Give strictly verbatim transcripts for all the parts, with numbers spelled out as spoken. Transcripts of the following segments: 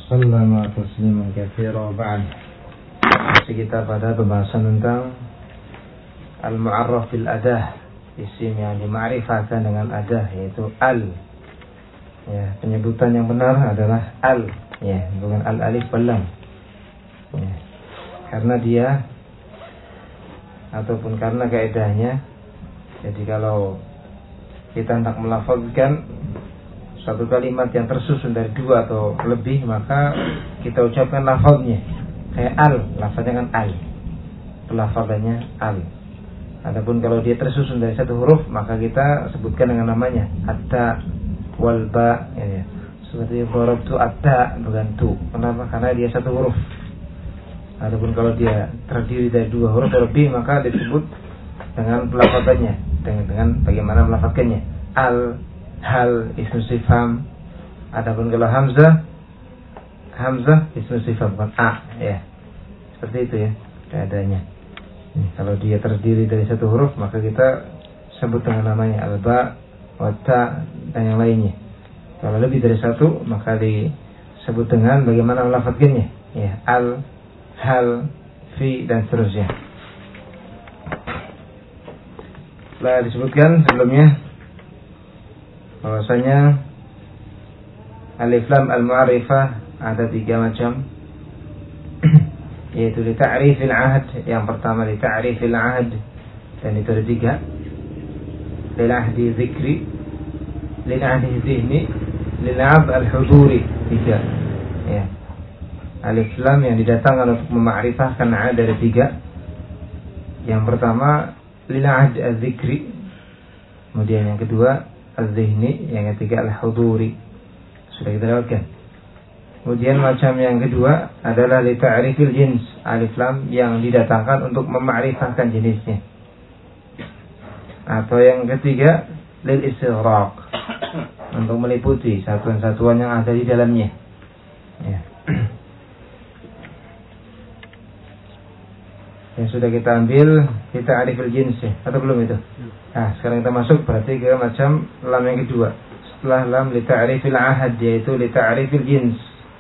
وسلم تسليما كثيرا وبعد. Masih kita pada pembahasan tentang al-mu'arraf bil adah, isim yang dima'rifahkan dengan adah, yaitu al. Ya, penyebutan yang benar adalah al, ya, bukan al alif wal lam. Ya, karena dia ataupun karena kaidahnya, jadi kalau kita hendak melafazkan satu kalimat yang tersusun dari dua atau lebih, maka kita ucapkan lafaznya kayak al, lafaznya kan al, pelafazannya al. Adapun kalau dia tersusun dari satu huruf, maka kita sebutkan dengan namanya atta wal ba, ya, ya. Seperti darabtu atta, bukan tu. Kenapa? Karena dia satu huruf. Adapun kalau dia terdiri dari dua huruf atau lebih, maka disebut dengan pelafazannya, dengan, dengan bagaimana melafazkannya. Al, hal, ismu sifham. Adapun kalau hamzah, hamzah ismu sifham, bukan a, ya. Seperti itu ya keadaannya. Nih, kalau dia terdiri dari satu huruf, maka kita sebut dengan namanya al-ba, wa-ta, dan yang lainnya. Kalau lebih dari satu, maka disebut dengan bagaimana melafazkannya, ya, al, hal, fi, dan seterusnya. Telah disebutkan sebelumnya bahwasanya alif lam al-mu'arifah ada tiga macam, yaitu li ta'rifil ahd. Yang pertama li ta'rifil ahd, dan itu ada tiga: lil ahdi dzikri, lil ahdi zihni, lil ahd al-huduri. Tiga, ya. Alif lam yang didatangkan untuk memakrifahkan ahd dari tiga. Yang pertama lil ahd al-dzikri, kemudian yang kedua al-zihni, yang ketiga al-huduri. Sudah kita lewatkan. Kemudian macam yang kedua adalah li ta'rifil jins, alif lam yang didatangkan untuk memakrifahkan jenisnya. Atau yang ketiga lil istighraq, untuk meliputi satuan-satuan yang ada di dalamnya, ya. Yang sudah kita ambil kita ta'rifil jins, ya, atau belum itu? Nah, sekarang kita masuk berarti ke macam lam yang kedua. Setelah lam li ta'rifil ahad, yaitu li ta'rifil jins.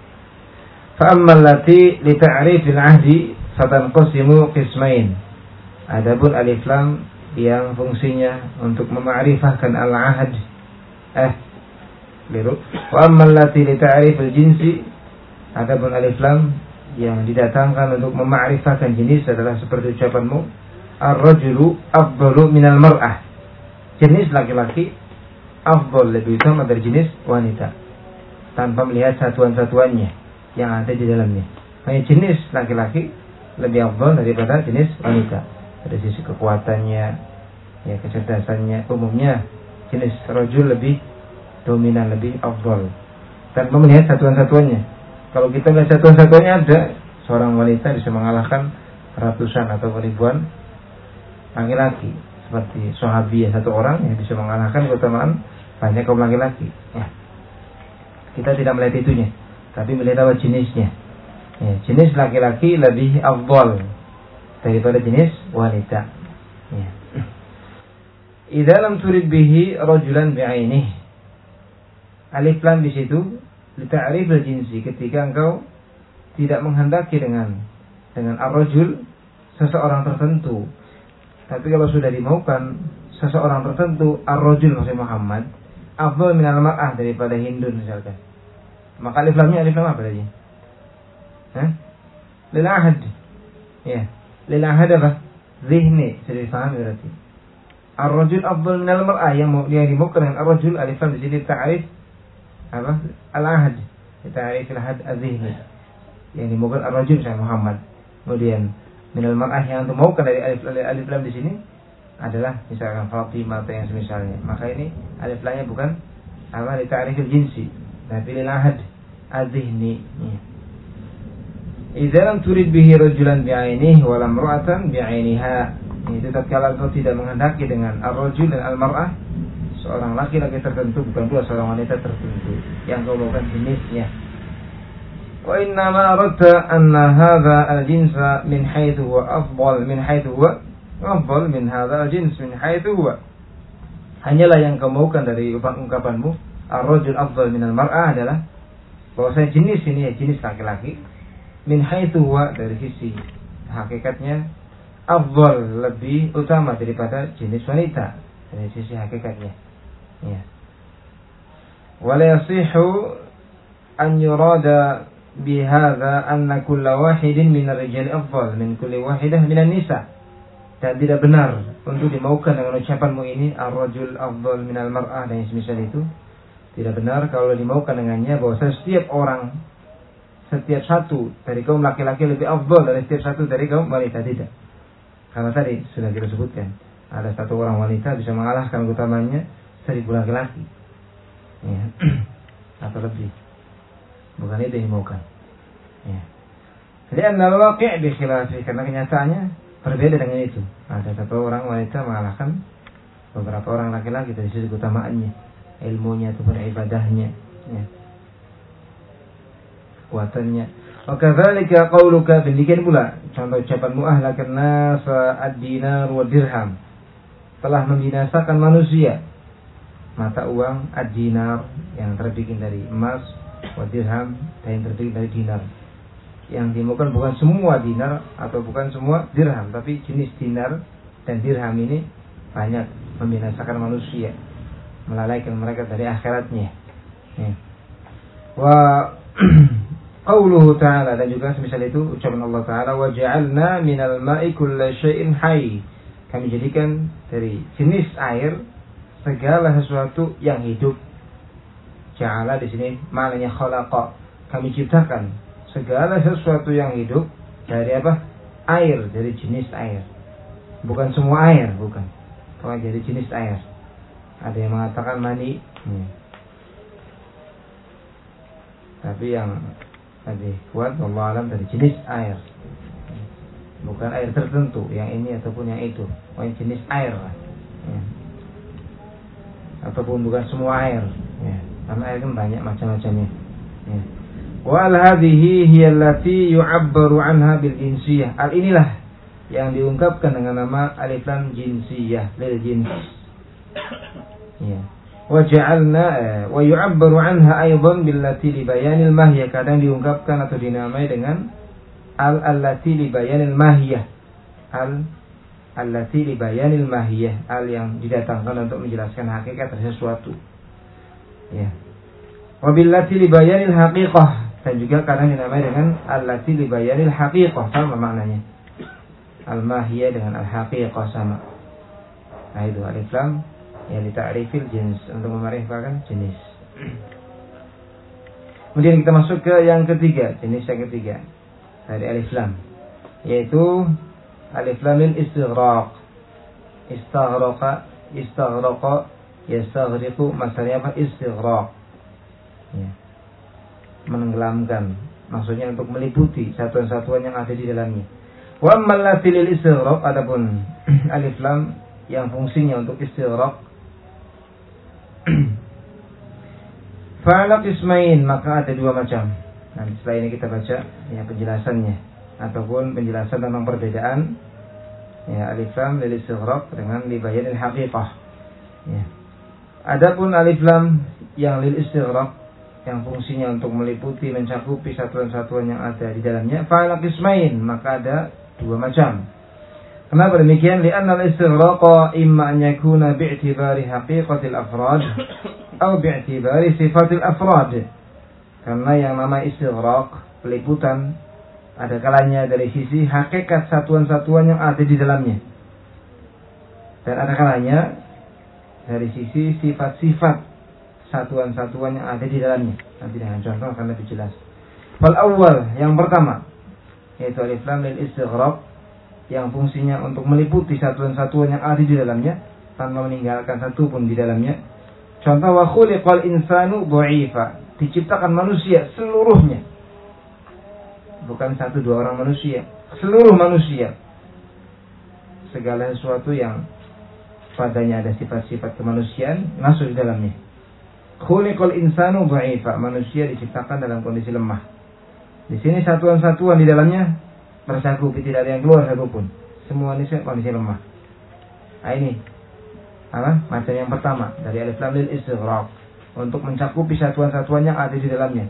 Fa amma allati li ta'rifil ahdi fatanqasimu qismain. Adapun alif lam yang fungsinya untuk memakrifahkan al-ahad, eh biru. Wa amma allati li ta'rifil jinsi, adapun alif lam yang didatangkan untuk memakrifahkan jenis adalah seperti ucapanmu ar-rajulu afdalu minal mar'ah. Jenis laki-laki afdal, lebih utama dari jenis wanita, tanpa melihat satuan-satuannya yang ada di dalamnya. Hanya jenis laki-laki lebih afdal daripada jenis wanita dari sisi kekuatannya, ya, kecerdasannya. Umumnya jenis rajul lebih dominan, lebih afdal, tanpa melihat satuan-satuannya. Kalau kita melihat satuan-satuannya, ada seorang wanita bisa mengalahkan ratusan atau ribuan laki-laki. Seperti sahabiyah, satu orang yang bisa mengalahkan keutamaan banyak kaum laki-laki, ya. Kita tidak melihat itunya, tapi melihat apa jenisnya, ya. Jenis laki-laki lebih afdal daripada jenis wanita, ya. Idza lam turid bihi rajulan bi'ainih, alif lam di situ li ta'rifil jinsi, ketika engkau tidak menghendaki dengan dengan ar-rajul seseorang tertentu. Tapi kalau sudah dimaukan seseorang tertentu, ar-rajul maksudnya Muhammad, afdal minal mar'ah, daripada Hindun misalkan, maka alif lamnya alif lam apa tadi? Hah? Lil ahad. Ya, lil ahad apa? Zihni, sudah difahami berarti. Ar-rajul afdal minal mar'ah, yang yang dimaukan dengan ar-rajul, alif lam di sini ta'rif apa? Al-ahad, ta'rif al-ahad az-zihni. Yang dimaukan ar-rajul saya Muhammad. Kemudian minal mar'ah yang dimaukan dari alif, alif lam di sini adalah misalkan Fatimah atau yang semisalnya. Maka ini alif lamnya bukan apa li ta'rifil jinsi, tapi lil ahad az-zihni. Idza lam turid bihi rajulan bi'ainihi wa lam ra'atan bi'ainiha. Itu tatkala engkau tidak menghendaki dengan ar-rajul dan al-mar'ah, seorang laki-laki tertentu, bukan pula seorang wanita tertentu, yang kau maukan jenisnya. Wa inna ma aradta anna hadha al-jinsa min haitsu huwa afdal min haitsu huwa afdal min hadha al-jins min haitsu huwa. Hanyalah yang kau maukan dari ungkapanmu ar-rajul afdal min al-mar'ah adalah bahwasanya jenis ini ya jenis laki-laki, min haitsu huwa, dari sisi hakikatnya, afdal, lebih utama daripada jenis wanita dari sisi hakikatnya. Ya. Wala yasihu an yurada bihadza anna kulla wahidin min ar-rijali afdal min kulli wahidah min an-nisa. Dan tidak benar untuk dimaukan dengan ucapanmu ini ar-rajul afdal min al-mar'ah dan semisal itu. Tidak benar kalau dimaukan dengannya bahwa setiap orang, setiap satu dari kaum laki-laki lebih afdal dari setiap satu dari kaum wanita. Tidak. Karena tadi sudah kita sebutkan, ada satu orang wanita bisa mengalahkan utamanya seribu laki-laki, ya. Atau lebih. Bukan itu yang dimaukan, ya. Lianna al-waqi' bi khilafi, karena kenyataannya berbeda dengan itu. Ada satu orang wanita mengalahkan beberapa orang laki-laki dari sisi keutamaannya, ilmunya ataupun ibadahnya, ya, kekuatannya. Wa kadzalika qauluka, demikian pula contoh ucapanmu ahlakan nas ad-dinar wa dirham, telah membinasakan manusia mata uang ad-dinar yang terbikin dari emas, wa dirham dan yang terbikin dari dinar. Yang dimaukan bukan semua dinar atau bukan semua dirham, tapi jenis dinar dan dirham ini banyak membinasakan manusia, melalaikan mereka dari akhiratnya. Ya. Wa qauluhu ta'ala, dan juga semisal itu ucapan Allah Ta'ala, wa ja'alna minal ma'i kulla syai'in hayy, kami jadikan dari jenis air segala sesuatu yang hidup. Ja'ala di sini maknanya khalaqa, kami ciptakan segala sesuatu yang hidup dari apa? Air, dari jenis air. Bukan semua air, bukan. Kalau dari jenis air. Ada yang mengatakan mani, hmm. tapi yang tadi kuat wallahu alam dari jenis air, bukan air tertentu yang ini ataupun yang itu, pokoknya jenis air lah, ya. Ataupun bukan semua air, ya. Karena air kan banyak macam-macamnya, ya. Wal hadhihi hiya allati yu'abbaru anha bil jinsiyah, al inilah yang diungkapkan dengan nama alif lam jinsiyah, lil jins, ya. Wa ja'alna wa yu'abbaru anha aidan billati li bayanil mahiyah, kadang diungkapkan atau dinamai dengan al allati li bayanil mahiyah, al allati li bayanil mahiyah, al yang didatangkan untuk menjelaskan hakikat sesuatu, ya. Wa billati li bayanil haqiqah, dan juga kadang dinamai dengan allati li bayanil haqiqah, sama maknanya. Al mahiyah dengan al haqiqah sama. Nah itu alif lam ya li ta'rifil jins, untuk memarifkan jenis. Kemudian kita masuk ke yang ketiga, jenis yang ketiga dari alif lam, yaitu alif lam lil istighraq. Istaghraqa, istaghraqa, yastaghriqu, maksudnya apa? Istighraq, ya. Menenggelamkan, maksudnya untuk meliputi satuan-satuan yang ada di dalamnya. Wa ammal lati lil istighraq, adapun alif lam yang fungsinya untuk istighraq, fa'ala qismain, maka ada dua macam. Nanti setelah ini kita baca ya penjelasannya ataupun penjelasan tentang perbedaan ya alif lam lil istighraq dengan li bayanil haqiqah, ya. Adapun alif lam yang lil istighraq yang fungsinya untuk meliputi, mencakupi satuan-satuan yang ada di dalamnya, fa'ala qismain, maka ada dua macam. Kenapa demikian? Li'anna al-istighraqa imma an yakuna bi'tibari haqiqatil afrad atau bi'tibari sifatil afrad. Karena yang nama istighraq, peliputan, ada kalanya dari sisi hakikat satuan-satuan yang ada di dalamnya, dan ada kalanya dari sisi sifat-sifat satuan-satuan yang ada di dalamnya. Nanti dengan contoh akan lebih jelas. Fal awal, yang pertama, yaitu alif lam lil istighraq, yang fungsinya untuk meliputi satuan-satuan yang ada di dalamnya tanpa meninggalkan satu pun di dalamnya. Contoh, wa khuliqal insanu dha'ifa, diciptakan manusia seluruhnya, bukan satu dua orang manusia, seluruh manusia, segala sesuatu yang padanya ada sifat-sifat kemanusiaan masuk di dalamnya. Khuliqal insanu dha'ifa, manusia diciptakan dalam kondisi lemah. Di sini satuan-satuan di dalamnya tercakupi, tidak ada yang keluar satu pun. Semua ini kondisi lemah. Nah ini apa? Macam yang pertama dari alif lam lil istighraq, untuk mencakupi satuan-satuan yang ada di dalamnya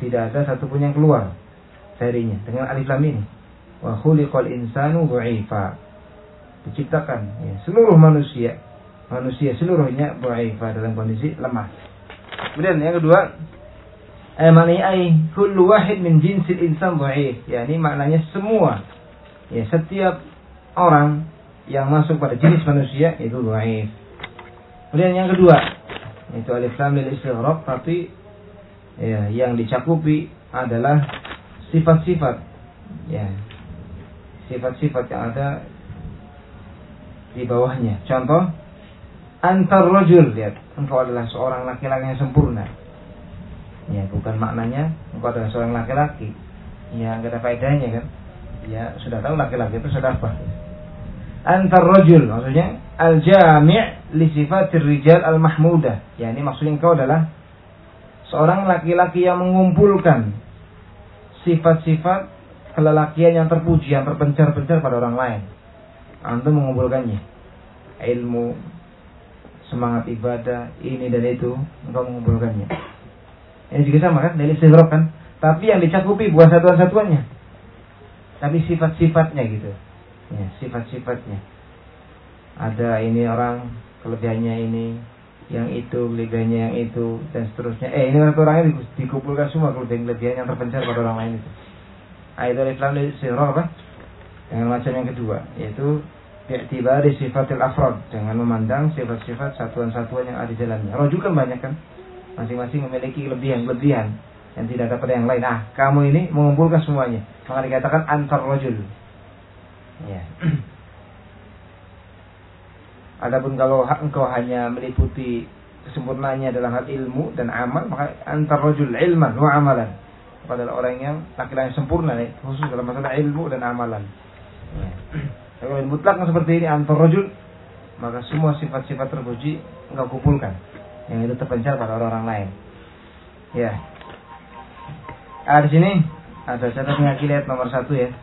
tidak ada satupun yang keluar darinya dengan alif lam ini. Wa khuliqal insanu dha'ifa. Diciptakan ya, seluruh manusia, manusia seluruhnya dha'ifa, dalam kondisi lemah. Kemudian yang kedua, ay maknanya ay kullu wahid min jinsil insan dha'if. Ya, ini maknanya semua, ya, setiap orang yang masuk pada jenis manusia itu dhaif. Kemudian yang kedua, itu alif lam lil istighraq, tapi ya, yang dicakupi adalah sifat-sifat, ya, sifat-sifat yang ada di bawahnya. Contoh, antar rajul, lihat, engkau adalah seorang laki-laki yang sempurna. Ya, bukan maknanya engkau adalah seorang laki-laki. Ya, enggak ada faedahnya kan? Ya, sudah tahu laki-laki itu sudah apa. Antar rajul maksudnya al-jami' li sifatir rijal al-mahmudah. Ya, ini maksudnya engkau adalah seorang laki-laki yang mengumpulkan sifat-sifat kelelakian yang terpuji, yang terpencar-pencar pada orang lain. Antum mengumpulkannya. Ilmu, semangat ibadah, ini dan itu, engkau mengumpulkannya. Ini juga sama kan, dari istighraq kan. Tapi yang dicakupi bukan satuan-satuannya, tapi sifat-sifatnya gitu. Ya, sifat-sifatnya. Ada ini orang kelebihannya ini, yang itu kelebihannya yang itu, dan seterusnya. Eh, ini orangnya dikumpulkan semua kelebihan-kelebihan yang terpencar pada orang lain itu. Ayat Islam dari istighraq apa? Dengan macam yang kedua, yaitu bi'tibari sifatil afrad, dengan memandang sifat-sifat satuan-satuan yang ada di dalamnya. Rajul kan banyak kan, masing-masing memiliki kelebihan-kelebihan yang tidak ada pada yang lain. Ah, kamu ini mengumpulkan semuanya, maka dikatakan antar rajul. Ya. Adapun kalau engkau hanya meliputi kesempurnaannya dalam hal ilmu dan amal, maka antar rajul ilman wa amalan. Adalah orang yang laki-laki yang sempurna, khusus dalam masalah ilmu dan amalan. Ya. Kalau mutlak seperti ini antar rajul, maka semua sifat-sifat terpuji engkau kumpulkan, yang itu terpencar pada orang-orang lain. Ya. Ah, di sini ada catatan kaki, lihat nomor satu ya.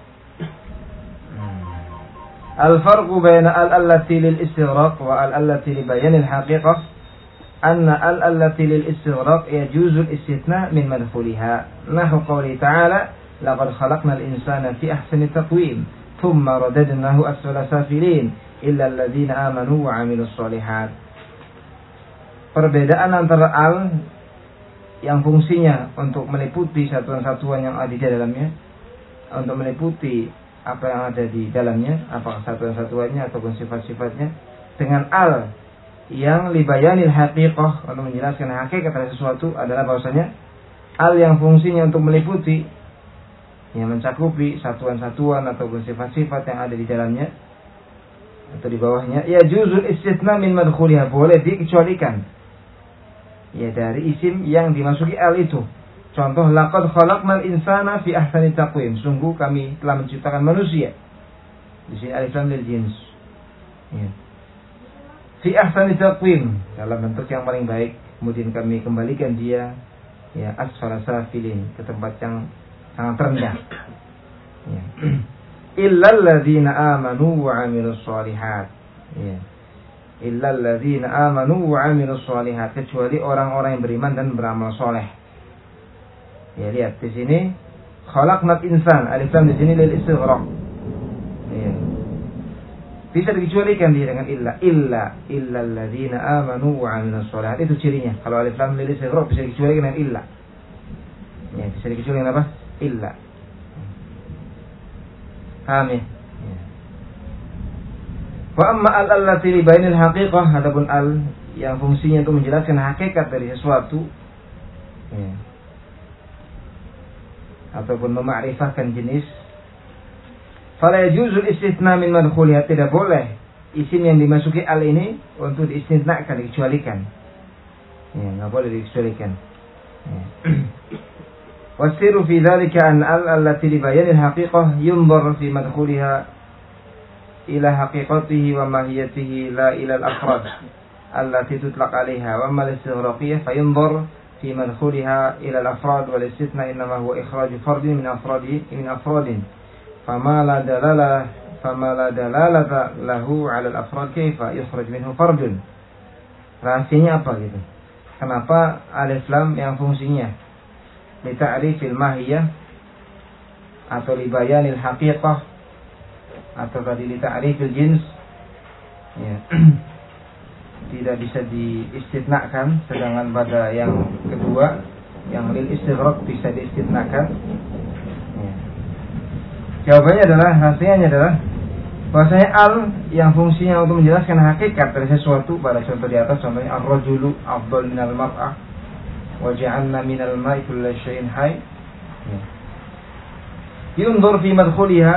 Al-farqu baina al-allati lil istighraq wa al-allati li bayan al-haqiqah anna al-allati lil istighraq yajuzu al-istithna' min madkhuliha. Nahu qawli ta'ala laqad khalaqna al-insana fi ahsani taqwim thumma radadnahu asfala safilin illa alladhina amanu wa 'amilus shalihat. Perbedaan antara al yang fungsinya untuk meliputi satuan-satuan yang ada di dalamnya, untuk meliputi apa yang ada di dalamnya, apakah satuan-satuannya ataupun sifat-sifatnya, dengan al yang libayanil haqiqah, untuk menjelaskan hakikat dari sesuatu, adalah bahwasanya al yang fungsinya untuk meliputi, yang mencakupi satuan-satuan ataupun sifat-sifat yang ada di dalamnya atau di bawahnya, ya juzul istitsna min madkhuliha, boleh dikecualikan ya dari isim yang dimasuki al itu. Contoh, laqad khalaqnal insana fi ahsani taqwim, sungguh kami telah menciptakan manusia. Di sini alif lam lil jins. Ya. Fi ahsani taqwim, dalam bentuk yang paling baik. Kemudian kami kembalikan dia ya asfala safilin, ke tempat yang sangat rendah. Ya. Illal ladzina amanu wa 'amilus shalihat. Ya. Illal ladzina amanu wa 'amilus shalihat, kecuali orang-orang yang beriman dan beramal soleh. Ya, lihat di sini khalaqnal insan, alif lam di sini lil istighraq. Ya. Bisa dikecualikan dia dengan illa, illa illal ladzina amanu wa 'amilus shalihat. Itu cirinya. Kalau alif lam lil istighraq bisa dikecualikan dengan illa. Ya, bisa dikecualikan apa? Illa. Paham ya? Ya. Wa amma al allati li bainil haqiqah, adapun al yang fungsinya untuk menjelaskan hakikat dari sesuatu, ya, ataupun memakrifahkan jenis, fala yajuzul istitsna min madkhuliha, tidak boleh isim yang dimasuki al ini untuk diistitsnakan, dikecualikan. Ya, enggak boleh dikecualikan. Ya. Wasiru fi dzalika an al allati li bayanil haqiqah yunzar fi madkhuliha ila haqiqatihi wa mahiyatihi la ila al afrad allati tutlaq 'alaiha wa mal istighraqiyah fayunzar في مدخولها إلى الأفراد والاستثناء إنما هو إخراج فرد من أفراد من أفراد فما لا دلالة فما لا دلالة له على الأفراد كيف يخرج منه فرد. Rahasianya apa gitu? Kenapa alif lam yang fungsinya li ta'rifil mahiyah atau li bayanil haqiqah atau tadi li ta'rifil jins, ya. Tidak bisa diistitnakan, sedangkan pada yang kedua yang lil istighraq bisa diistitnakan. Ya. Jawabannya adalah, hasilnya adalah bahwasanya al yang fungsinya untuk menjelaskan hakikat dari sesuatu, pada contoh di atas, contohnya ar-rajulu afdal minal mar'ah wa ja'alna minal ma'i kulli syai'in hayy. Yunzur fi madkhuliha,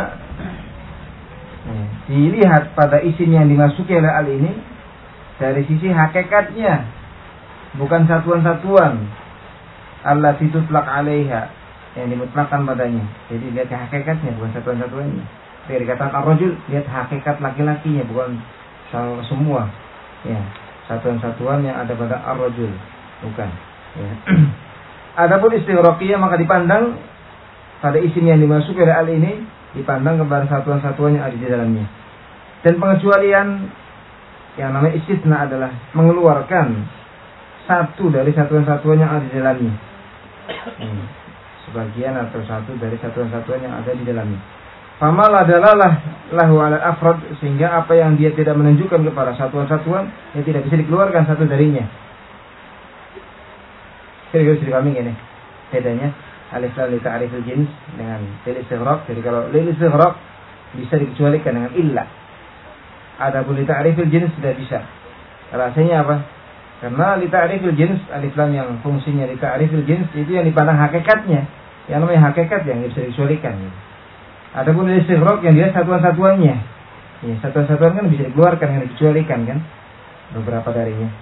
dilihat pada isim yang dimasuki oleh al ini dari sisi hakikatnya, bukan satuan-satuan allati tutlaq 'alaiha, yang dimutlakkan padanya. Jadi lihat hakikatnya, bukan satuan-satuannya. Dari kata ar-rajul, lihat hakikat laki-lakinya, bukan semua, ya, satuan-satuan yang ada pada ar-rajul, bukan, ya. Adapun istighraqiyah, maka dipandang pada isim yang dimasuki oleh al ini, dipandang kepada satuan-satuan yang ada di dalamnya. Dan pengecualian yang namanya istitsna adalah mengeluarkan satu dari satuan-satuan yang ada di dalamnya, hmm. sebagian atau satu dari satuan-satuan yang ada di dalamnya. Famal adalah lahu ala afrad, sehingga apa yang dia tidak menunjukkan kepada satuan-satuan, yang tidak bisa dikeluarkan satu darinya. Kira-kira sudah kami gini bedanya alif lam li ta'rifil jins dengan lil istighraq. Jadi kalau lil istighraq bisa dikecualikan dengan illa, adapun li ta'rifil jins tidak bisa. Alasannya apa? Karena li ta'rifil jins, alif lam yang fungsinya li ta'rifil jins itu yang dipandang hakikatnya, yang namanya hakikat yang bisa dikecualikan. Adapun lil istighraq yang dia satuan-satuannya, ya, satuan-satuan kan bisa dikeluarkan, yang dikecualikan kan beberapa darinya.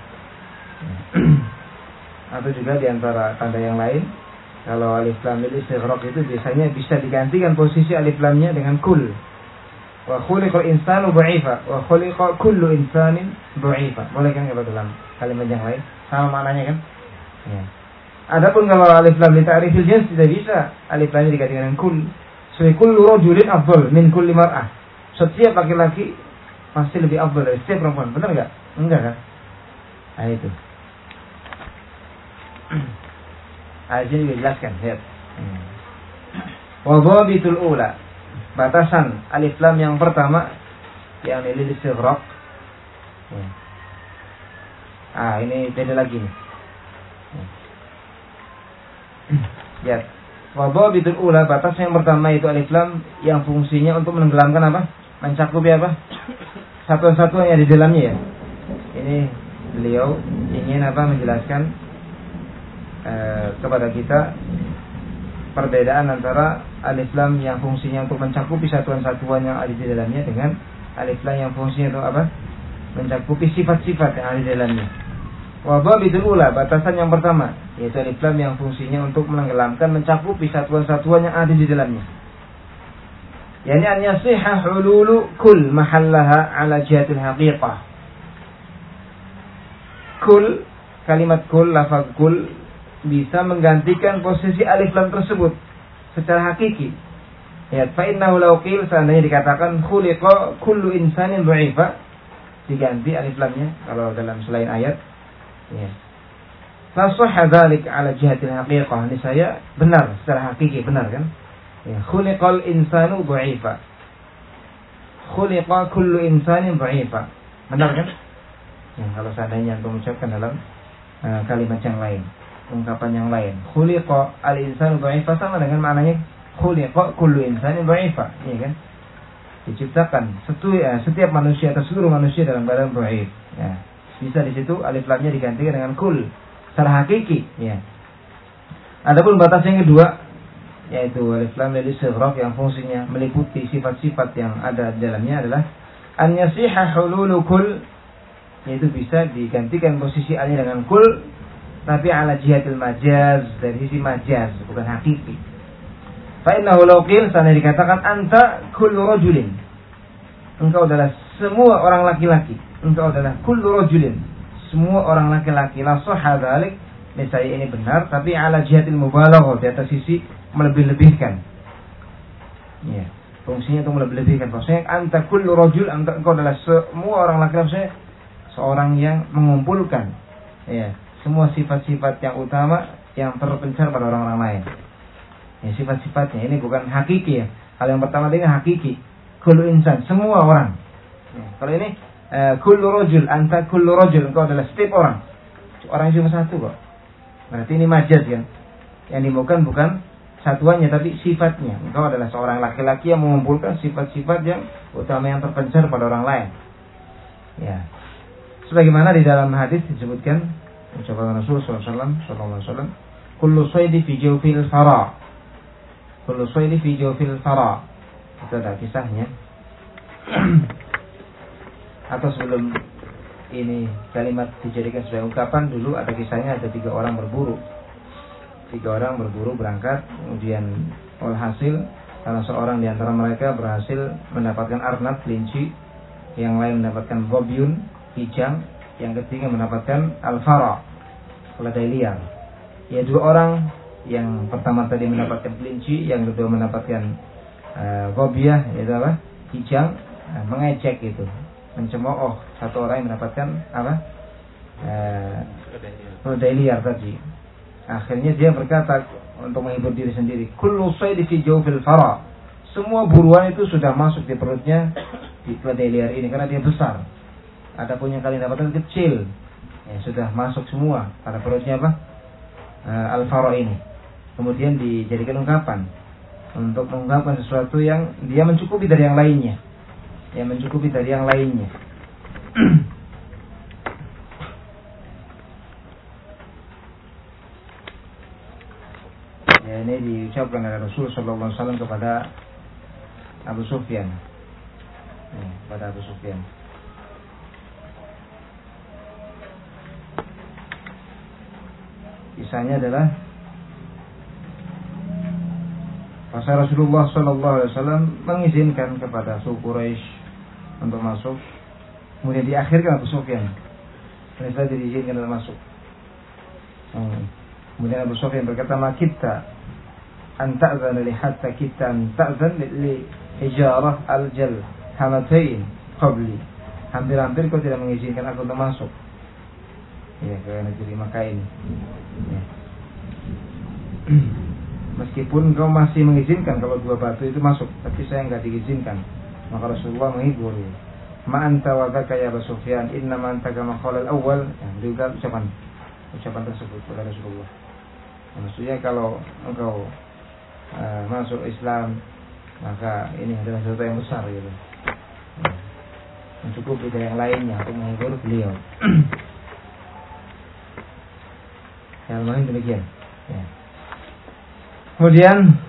Atau juga diantara tanda yang lain, kalau alif lam lil istighraq itu biasanya bisa digantikan posisi alif lamnya dengan kul. Wa khuliqal insanu dha'ifa wa khuliqa kullu insanin dha'ifa. Boleh kan kalau dalam kalimat yang lain sama maknanya kan? Ya. Adapun kalau alif lam li ta'rifil jins tidak bisa alif lamnya digantikan dengan kul. Seperti kullu rajulin afdal min kulli mar'ah. Setiap laki-laki pasti lebih afdal dari setiap perempuan. Benar enggak? Enggak kan? Nah itu. Ayat ini dijelaskan, lihat. Wa dhabitul ula, batasan alif lam yang pertama yang lil istighraq. Ah, ini beda lagi nih. Lihat. Wa dhabitul ula, batasan yang pertama itu alif lam yang fungsinya untuk menenggelamkan apa? Mencakupi apa? Satuan-satuan yang di dalamnya, ya. Ini beliau ingin apa? Menjelaskan Eh, kepada kita perbedaan antara alif lam yang fungsinya untuk mencakupi satuan-satuan yang ada di dalamnya dengan alif lam yang fungsinya untuk apa? Mencakupi sifat-sifat yang ada di dalamnya. Wa dhabitul ula, batasan yang pertama yaitu alif lam yang fungsinya untuk menenggelamkan, mencakupi satuan-satuan yang ada di dalamnya. Yani an yasihha hululu kull mahallaha ala jihatil haqiqah. Kul, kalimat kul, lafaz kul bisa menggantikan posisi alif lam tersebut secara hakiki. Ya, fa innahu law qil, seandainya dikatakan khuliqa kullu insanin dha'ifa, diganti alif lamnya kalau dalam selain ayat, ya. Fa sahha dzalik ala jihatil haqiqah, ini saya benar secara hakiki, benar kan? Ya, khuliqal insanu dha'ifa. Khuliqa kullu insanin dha'ifa. Benar kan? Ya, kalau seandainya antum ucapkan dalam uh, kalimat yang lain, ungkapan yang lain, khuliqa al-insanu dha'ifa sama dengan maknanya khuliqa kullu insanin dha'ifa, iya kan? Diciptakan setiap, ya, setiap manusia atau seluruh manusia dalam badan dha'if. Ya. Bisa di situ alif lamnya digantikan dengan kul secara hakiki, ya. Adapun batas yang kedua yaitu alif lam lil istighraq yang fungsinya meliputi sifat-sifat yang ada di dalamnya adalah an yasiha hululu kul, yaitu bisa digantikan posisi alnya dengan kul, tapi ala jihatil majaz, dari sisi majaz, bukan hakiki. Fa innahu law qil, sana dikatakan anta kullu rajulin, engkau adalah semua orang laki-laki, engkau adalah kullu rajulin, semua orang laki-laki, la sahha dzalik, niscaya ini benar, tapi ala jihatil mubalaghah, di atas sisi melebih-lebihkan. Ya, fungsinya untuk melebih-lebihkan. Maksudnya anta kullu rajul, engkau adalah semua orang laki-laki, seorang yang mengumpulkan, ya, semua sifat-sifat yang utama yang terpencar pada orang-orang lain. Ya, sifat-sifatnya ini bukan hakiki ya. Hal yang pertama ini hakiki. Kullu insan, semua orang. Ya, kalau ini uh, kullu rajul, anta kullu rajul, engkau adalah setiap orang. Orang cuma satu kok. Berarti ini majaz kan. Yang dimaukan bukan satuannya tapi sifatnya. Engkau adalah seorang laki-laki yang mengumpulkan sifat-sifat yang utama yang terpencar pada orang lain. Ya. Sebagaimana di dalam hadis disebutkan ucapan Rasulullah sallallahu alaihi wasallam, kullu saydi fi jawfil fara. Kullu saydi fi jawfil fara. Itu ada kisahnya. Atau sebelum ini kalimat dijadikan sebagai ungkapan, dulu ada kisahnya, ada tiga orang berburu. Tiga orang berburu berangkat, kemudian alhasil salah seorang di antara mereka berhasil mendapatkan arnab, kelinci, yang lain mendapatkan gobyun, kijang, yang ketiga mendapatkan al-fara, keledai liar. Ya, dua orang yang pertama tadi mendapatkan kelinci, yang kedua mendapatkan uh, gobyah, yaitu apa? Kijang, uh, mengejek itu, mencemooh satu orang yang mendapatkan apa? Uh, keledai liar tadi. Akhirnya dia berkata untuk menghibur diri sendiri, kullu saydi fi jawfil fara. Semua buruan itu sudah masuk di perutnya di keledai liar ini karena dia besar. Adapun yang kalian dapatkan kecil, ya sudah masuk semua pada perutnya apa? Uh, al-fara ini. Kemudian dijadikan ungkapan untuk mengungkapkan sesuatu yang dia mencukupi dari yang lainnya. Yang mencukupi dari yang lainnya. Ya, ini diucapkan oleh Rasul sallallahu alaihi wasallam kepada Abu Sufyan. Ya, kepada Abu Sufyan. Kisahnya adalah masa Rasulullah sallallahu alaihi wasallam mengizinkan kepada suku Quraisy untuk masuk. Kemudian diakhirkan Abu Sufyan. Dan setelah diizinkan untuk masuk. Hmm. Kemudian Abu Sufyan berkata, "Ma kita an ta'zan li hatta kita an ta'zan li hijarah al-jal hamatain qabli." Hampir-hampir kau tidak mengizinkan aku untuk masuk. Ya, ke negeri Makkah ini. Ya. Meskipun kau masih mengizinkan kalau dua batu itu masuk, tapi saya enggak diizinkan. Maka Rasulullah menghibur. Ma anta wa dzaka ya Abu Sufyan, inna ma anta kama qala al-awwal. Ya, juga ucapan ucapan tersebut oleh Rasulullah. Maksudnya kalau engkau uh, masuk Islam, maka ini adalah sesuatu yang besar gitu. Ya. Mencukupi dari yang lainnya untuk menghibur beliau. Yang lain demikian. Ya. Kemudian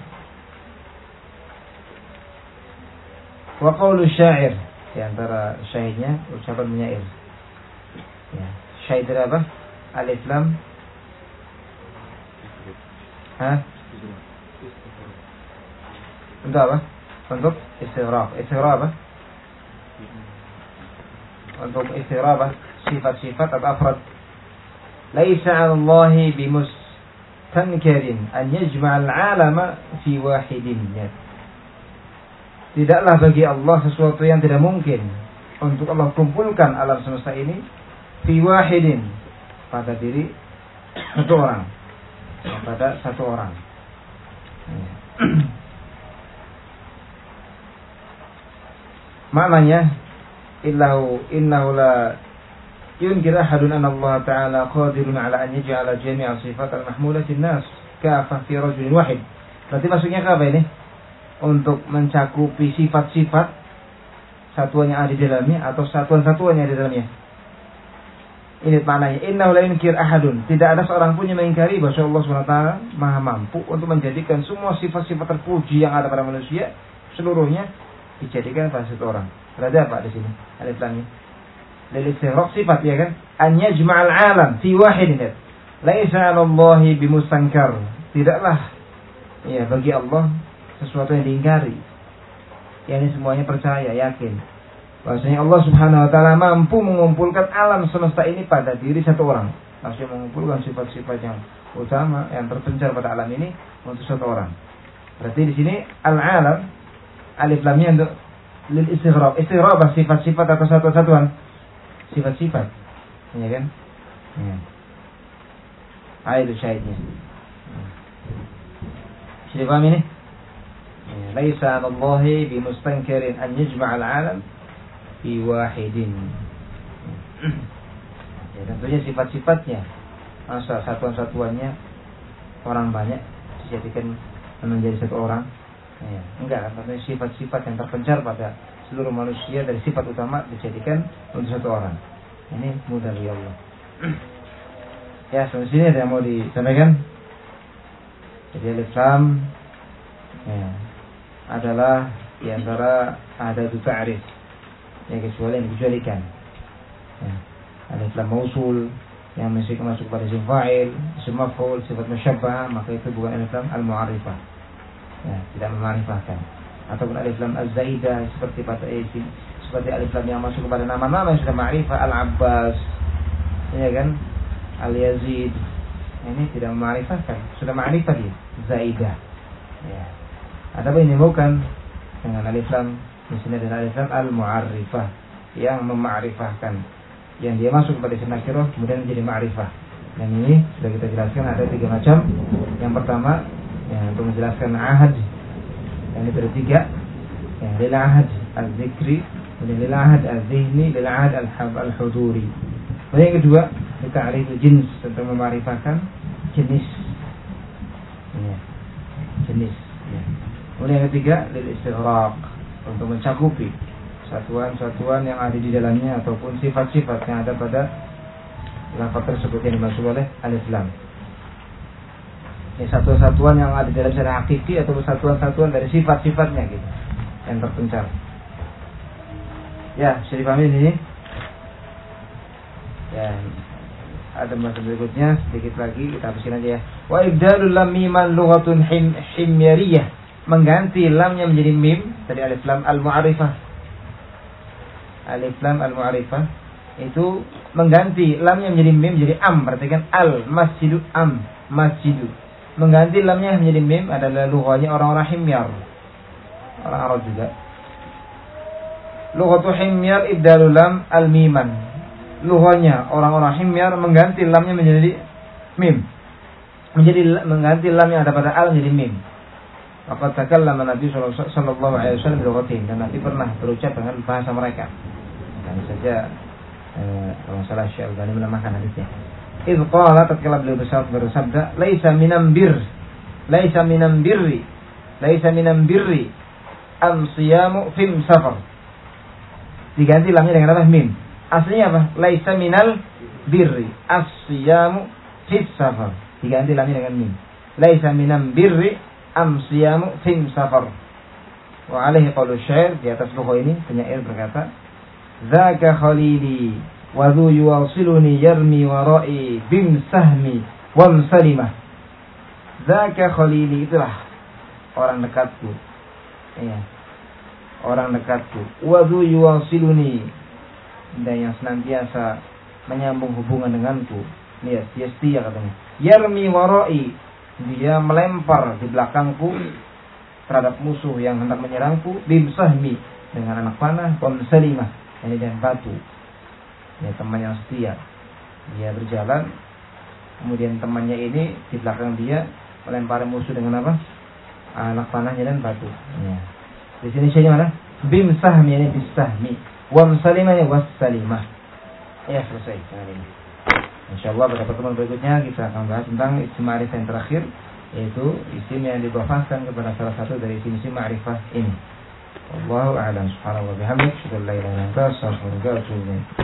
wa qaulu syair, di antara syairnya ucapan penyair. Ya, syair apa? Alif lam. Hah? Untuk apa? Untuk istighraq. Istighraq apa? Untuk istighraq apa? Sifat-sifat atau afrad. Laisa 'ala Allahi bimustankirin an yajma'al 'alama fi wahidin. Tidaklah bagi Allah sesuatu yang tidak mungkin untuk Allah kumpulkan alam semesta ini fi wahidin, pada diri satu orang, ya, pada satu orang. Ya. Maknanya illahu innahu la yunkir ahadun anna Allah Ta'ala qadirun ala an yaj'ala jami'a sifat al-mahmulati an-nas kafah fi rajulin wahid. Berarti maksudnya apa ini? Untuk mencakupi sifat-sifat satuan yang ada di dalamnya atau satuan-satuan yang ada di dalamnya. Ini maknanya innahu la yunkir ahadun. Tidak ada seorang pun yang mengingkari bahwa Allah Subhanahu wa taala Maha mampu untuk menjadikan semua sifat-sifat terpuji yang ada pada manusia seluruhnya dijadikan pada satu orang. Berarti apa di sini? Alif lam mim. Lil istighraq sifat, ya kan? An yajma'al 'alam fi wahidin. Laisa 'ala Allahi bimustankar. Tidaklah ya bagi Allah sesuatu yang diingkari. Ya, ini semuanya percaya, yakin bahwasanya Allah Subhanahu wa taala mampu mengumpulkan alam semesta ini pada diri satu orang. Maksudnya mengumpulkan sifat-sifat yang utama yang terpencar pada alam ini untuk satu orang. Berarti di sini al-'alam alif lamnya untuk lil istighraq. Istighraq sifat-sifat atau satuan-satuan? Sifat-sifat. Ya kan? Ya. Ayat syahidnya. Sudah paham ini? Laisa 'ala Allahi bimustankirin an yajma'al 'alam fi wahidin. Ya, tentunya sifat-sifatnya, masa satuan-satuannya orang banyak dijadikan menjadi satu orang. Ya, enggak, tentunya sifat-sifat yang terpencar pada seluruh manusia dari sifat utama dijadikan untuk satu orang. Ini mudah dari Allah. Ya, sampai sini ada yang mau disampaikan. Jadi Al-Islam ya, adalah di antara ada tu ta'rif, ya, kecuali yang dikecualikan. Ya. Al-Islam mausul yang masih masuk pada isim fa'il, isim maf'ul, sifat musyabbah, maka itu bukan Al-Islam al-mu'arifah. Ya, tidak memarifahkan. Ataupun Al-Islam az-zaidah seperti pada isim, seperti Al-Islam yang masuk kepada nama-nama yang sudah ma'rifah, Al-Abbas, ya kan? Al-Yazid. Ini tidak memarifahkan, sudah ma'rifah dia, zaidah. Ya. Ada apa ini bukan dengan Al-Islam di sini adalah Al-Islam al-mu'arifah yang memarifahkan, yang dia masuk kepada isim nakirah kemudian menjadi ma'rifah. Dan ini sudah kita jelaskan ada tiga macam. Yang pertama ya, untuk menjelaskan ahad, yang itu ada tiga, ya, lil ahad al-zikri, kemudian lil ahad al-zihni, lil ahad al-huduri. Kemudian yang kedua ta'rif jins, tentang memarifahkan jenis, ya, jenis. Ya. Kemudian yang ketiga lil istighraq, untuk mencakupi satuan-satuan yang ada di dalamnya ataupun sifat-sifat yang ada pada lafaz tersebut yang dimaksud oleh Al-Islam. Ini satuan-satuan yang ada dalam secara hakiki atau satuan-satuan dari sifat-sifatnya gitu, yang terpencar. Ya, bisa dipahami ini. Ya, ada masa berikutnya sedikit lagi kita habisin aja ya. Wa ibdalul lam miman lughatun him himyariyah, mengganti lamnya menjadi mim dari alif lam al-mu'arifah. Alif lam al-mu'arifah itu mengganti lamnya menjadi mim jadi am, perhatikan al-masjidu am, masjidu. Mengganti lamnya menjadi mim adalah lughahnya orang-orang himyar, orang Arab juga. Lughatu himyar ibdalul lam al-miman. Lughahnya orang-orang himyar mengganti lamnya menjadi mim, menjadi mengganti lam yang ada pada al menjadi mim. Maka takallama Nabi sallallahu alaihi wasallam bilughatihim, dan Nabi pernah berucap dengan bahasa mereka. Dan saja eh, kalau salah Syekh Al-Albani menambahkan hadisnya. Idz qala, tatkala beliau bersabda, laisa minam bir, laisa minam birri, laisa minam birri am siyamu fim safar. Diganti lamnya dengan apa? Mim. Aslinya apa? Laisa minal birri as-siyamu fis safar. Diganti lamnya dengan mim. Laisa minam birri am siyamu fim safar. Wa alaihi qaulu syair, di atas buku ini penyair berkata, "Dzaka khalili wa dhu yuwasiluni yarmi wara'i bim sahmi wa msalimah." Dzaka khalili, itulah orang dekatku. Iya. Orang dekatku. Wa dhu yuwasiluni, dan yang senantiasa menyambung hubungan denganku. Lihat, dia setia katanya. Yarmi wara'i, dia melempar di belakangku terhadap musuh yang hendak menyerangku. Bim sahmi, dengan anak panah. Wa msalimah, ini dengan batu. Ya, teman yang setia. Dia berjalan, kemudian temannya ini di belakang dia melempari musuh dengan apa? Anak panahnya dan batu. Ya. Di sini saya mana? Bim sahmi, ini bis sahmi. Wa msalimah, ya wassalimah. Ya, selesai. InsyaAllah pada pertemuan berikutnya kita akan bahas tentang isim ma'rifah yang terakhir, yaitu isim yang didhafahkan kepada salah satu dari isim-isim ma'rifah ini. Wallahu a'lam. Subhanallahi wa bihamdihi, asyhadu an la ilaha illa anta, astaghfiruka wa atubu ilaik.